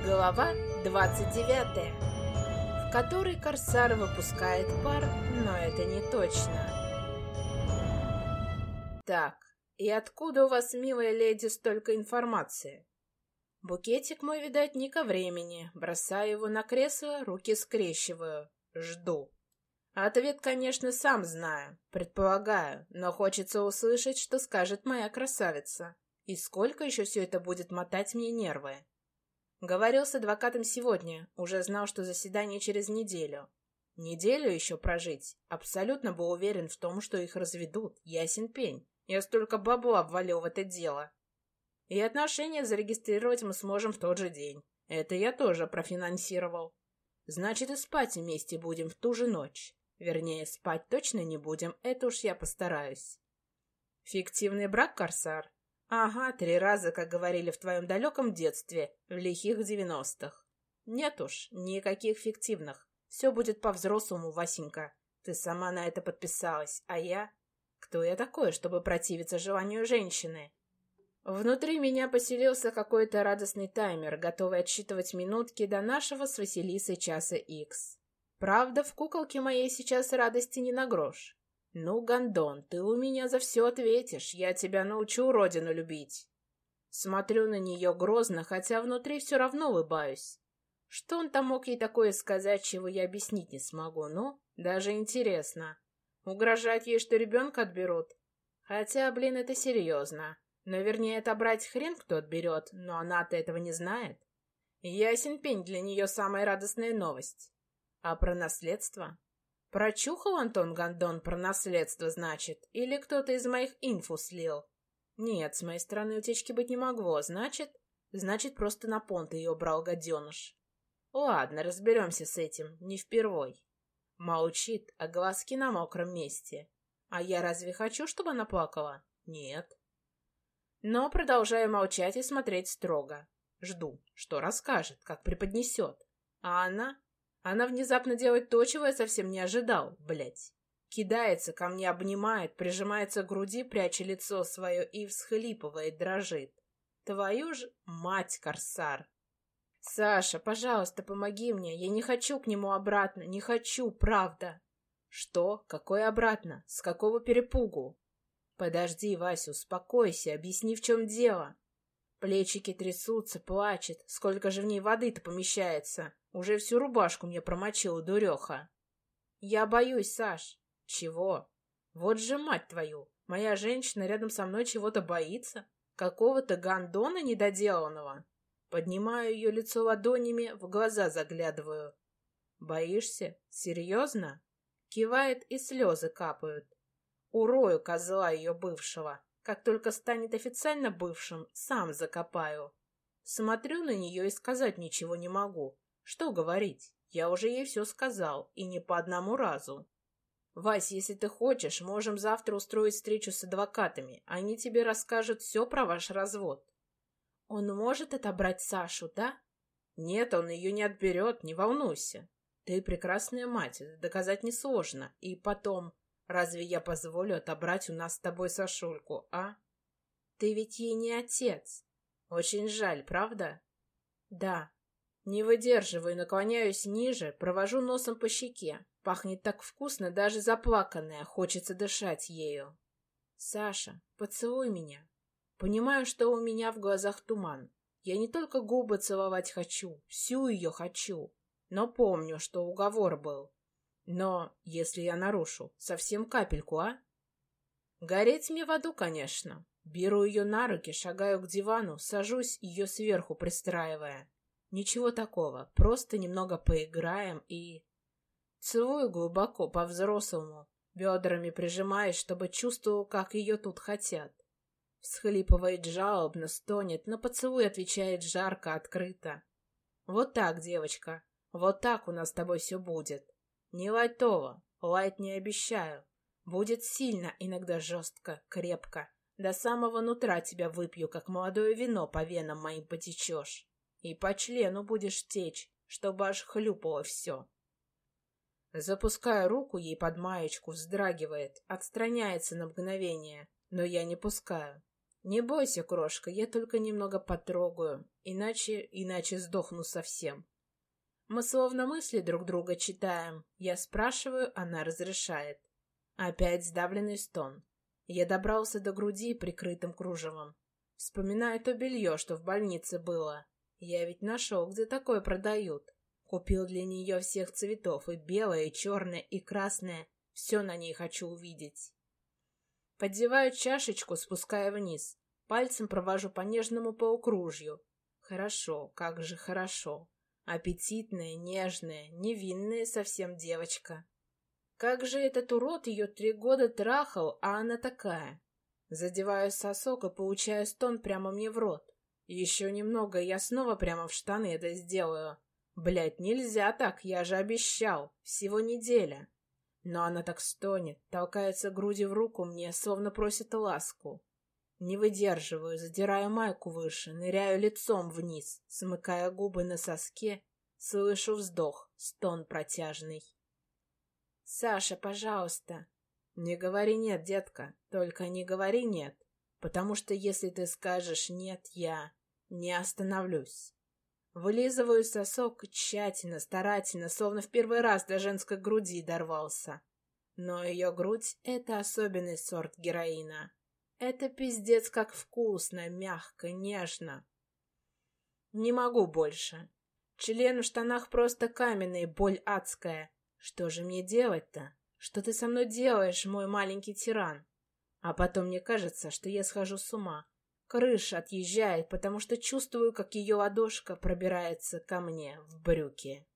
Глава 29, в которой Корсар выпускает пар, но это не точно. Так, и откуда у вас, милая леди, столько информации? Букетик мой, видать, не ко времени. Бросаю его на кресло, руки скрещиваю. Жду. Ответ, конечно, сам знаю, предполагаю, но хочется услышать, что скажет моя красавица. И сколько еще все это будет мотать мне нервы? Говорил с адвокатом сегодня, уже знал, что заседание через неделю. Неделю еще прожить. Абсолютно был уверен в том, что их разведут. Ясен пень. Я столько бабла обвалил в это дело. И отношения зарегистрировать мы сможем в тот же день. Это я тоже профинансировал. Значит, и спать вместе будем в ту же ночь. Вернее, спать точно не будем, это уж я постараюсь. Фиктивный брак, Корсар? Ага, 3 раза, как говорили в твоем далеком детстве, в лихих 90-х. Нет уж, никаких фиктивных. Все будет по-взрослому, Васенька. Ты сама на это подписалась, а я? Кто я такой, чтобы противиться желанию женщины? Внутри меня поселился какой-то радостный таймер, готовый отсчитывать минутки до нашего с Василисой часа икс. Правда, в куколке моей сейчас радости не на грош. Ну, гондон, ты у меня за все ответишь, я тебя научу родину любить. Смотрю на нее грозно, хотя внутри все равно улыбаюсь. Что он там мог ей такое сказать, чего я объяснить не смогу, ну, даже интересно. Угрожать ей, что ребенка отберут? Хотя, блин, это серьезно. Но вернее, отобрать хрен кто отберет, но она-то этого не знает. Ясен пень, для нее самая радостная новость. А про наследство? Прочухал Антон Гондон про наследство, значит? Или кто-то из моих инфу слил? Нет, с моей стороны утечки быть не могло, значит просто на понт ее брал гаденыш. Ладно, разберемся с этим, не впервой. Молчит, а глазки на мокром месте. А я разве хочу, чтобы она плакала? Нет. Но продолжаю молчать и смотреть строго. Жду, что расскажет, как преподнесет. А она внезапно делает то, чего я совсем не ожидал, блять. Кидается ко мне, обнимает, прижимается к груди, пряча лицо свое и всхлипывает, дрожит. Твою ж мать, Корсар! Саша, пожалуйста, помоги мне, я не хочу к нему обратно, не хочу, правда. Что? Какое обратно? С какого перепугу? Подожди, Вася, успокойся, объясни, в чем дело. Плечики трясутся, плачет. Сколько же в ней воды-то помещается? Уже всю рубашку мне промочила дуреха. Я боюсь, Саш. Чего? Вот же мать твою. Моя женщина рядом со мной чего-то боится. Какого-то гондона недоделанного. Поднимаю ее лицо ладонями, в глаза заглядываю. Боишься? Серьезно? Кивает, и слезы капают. Урою козла ее бывшего. Как только станет официально бывшим, сам закопаю. Смотрю на нее и сказать ничего не могу. Что говорить? Я уже ей все сказал, и не по одному разу. Вась, если ты хочешь, можем завтра устроить встречу с адвокатами. Они тебе расскажут все про ваш развод. Он может отобрать Сашу, да? Нет, он ее не отберет, не волнуйся. Ты прекрасная мать, это доказать несложно. И потом... Разве я позволю отобрать у нас с тобой Сашульку, а? Ты ведь ей не отец. Очень жаль, правда? Да. Не выдерживаю, наклоняюсь ниже, провожу носом по щеке. Пахнет так вкусно, даже заплаканная, хочется дышать ею. Саша, поцелуй меня. Понимаю, что у меня в глазах туман. Я не только губы целовать хочу, всю ее хочу. Но помню, что уговор был. Но, если я нарушу, совсем капельку, а? Гореть мне в аду, конечно. Беру ее на руки, шагаю к дивану, сажусь, ее сверху пристраивая. Ничего такого, просто немного поиграем и... Целую глубоко, по-взрослому, бедрами прижимаясь, чтобы чувствовал, как ее тут хотят. Всхлипывает жалобно, стонет, на поцелуй отвечает жарко, открыто. Вот так, девочка, вот так у нас с тобой все будет. Не лайтово, лайт не обещаю. Будет сильно, иногда жестко, крепко. До самого нутра тебя выпью, как молодое вино по венам моим потечешь. И по члену будешь течь, чтобы аж хлюпало все. Запускаю руку ей под маечку, вздрагивает, отстраняется на мгновение, но я не пускаю. Не бойся, крошка, я только немного потрогаю, иначе сдохну совсем. Мы словно мысли друг друга читаем. Я спрашиваю, она разрешает. Опять сдавленный стон. Я добрался до груди, прикрытым кружевом. Вспоминаю то белье, что в больнице было. Я ведь нашел, где такое продают. Купил для нее всех цветов, и белое, и черное, и красное. Все на ней хочу увидеть. Поддеваю чашечку, спуская вниз. Пальцем провожу по нежному полукружью. Хорошо, как же хорошо. Аппетитная, нежная, невинная совсем девочка. Как же этот урод ее 3 года трахал, а она такая. Задеваю сосок и получаю стон прямо мне в рот. Еще немного, и я снова прямо в штаны это сделаю. Блядь, нельзя так, я же обещал. Всего неделя. Но она так стонет, толкается грудью в руку мне, словно просит ласку. Не выдерживаю, задираю майку выше, ныряю лицом вниз, смыкая губы на соске, слышу вздох, стон протяжный. «Саша, пожалуйста!» «Не говори нет, детка, только не говори нет, потому что если ты скажешь нет, я не остановлюсь». Вылизываю сосок тщательно, старательно, словно в первый раз до женской груди дорвался. Но ее грудь — это особенный сорт героина. Это пиздец как вкусно, мягко, нежно. Не могу больше. Член в штанах просто каменный, боль адская. Что же мне делать-то? Что ты со мной делаешь, мой маленький тиран? А потом мне кажется, что я схожу с ума. Крыша отъезжает, потому что чувствую, как ее ладошка пробирается ко мне в брюки.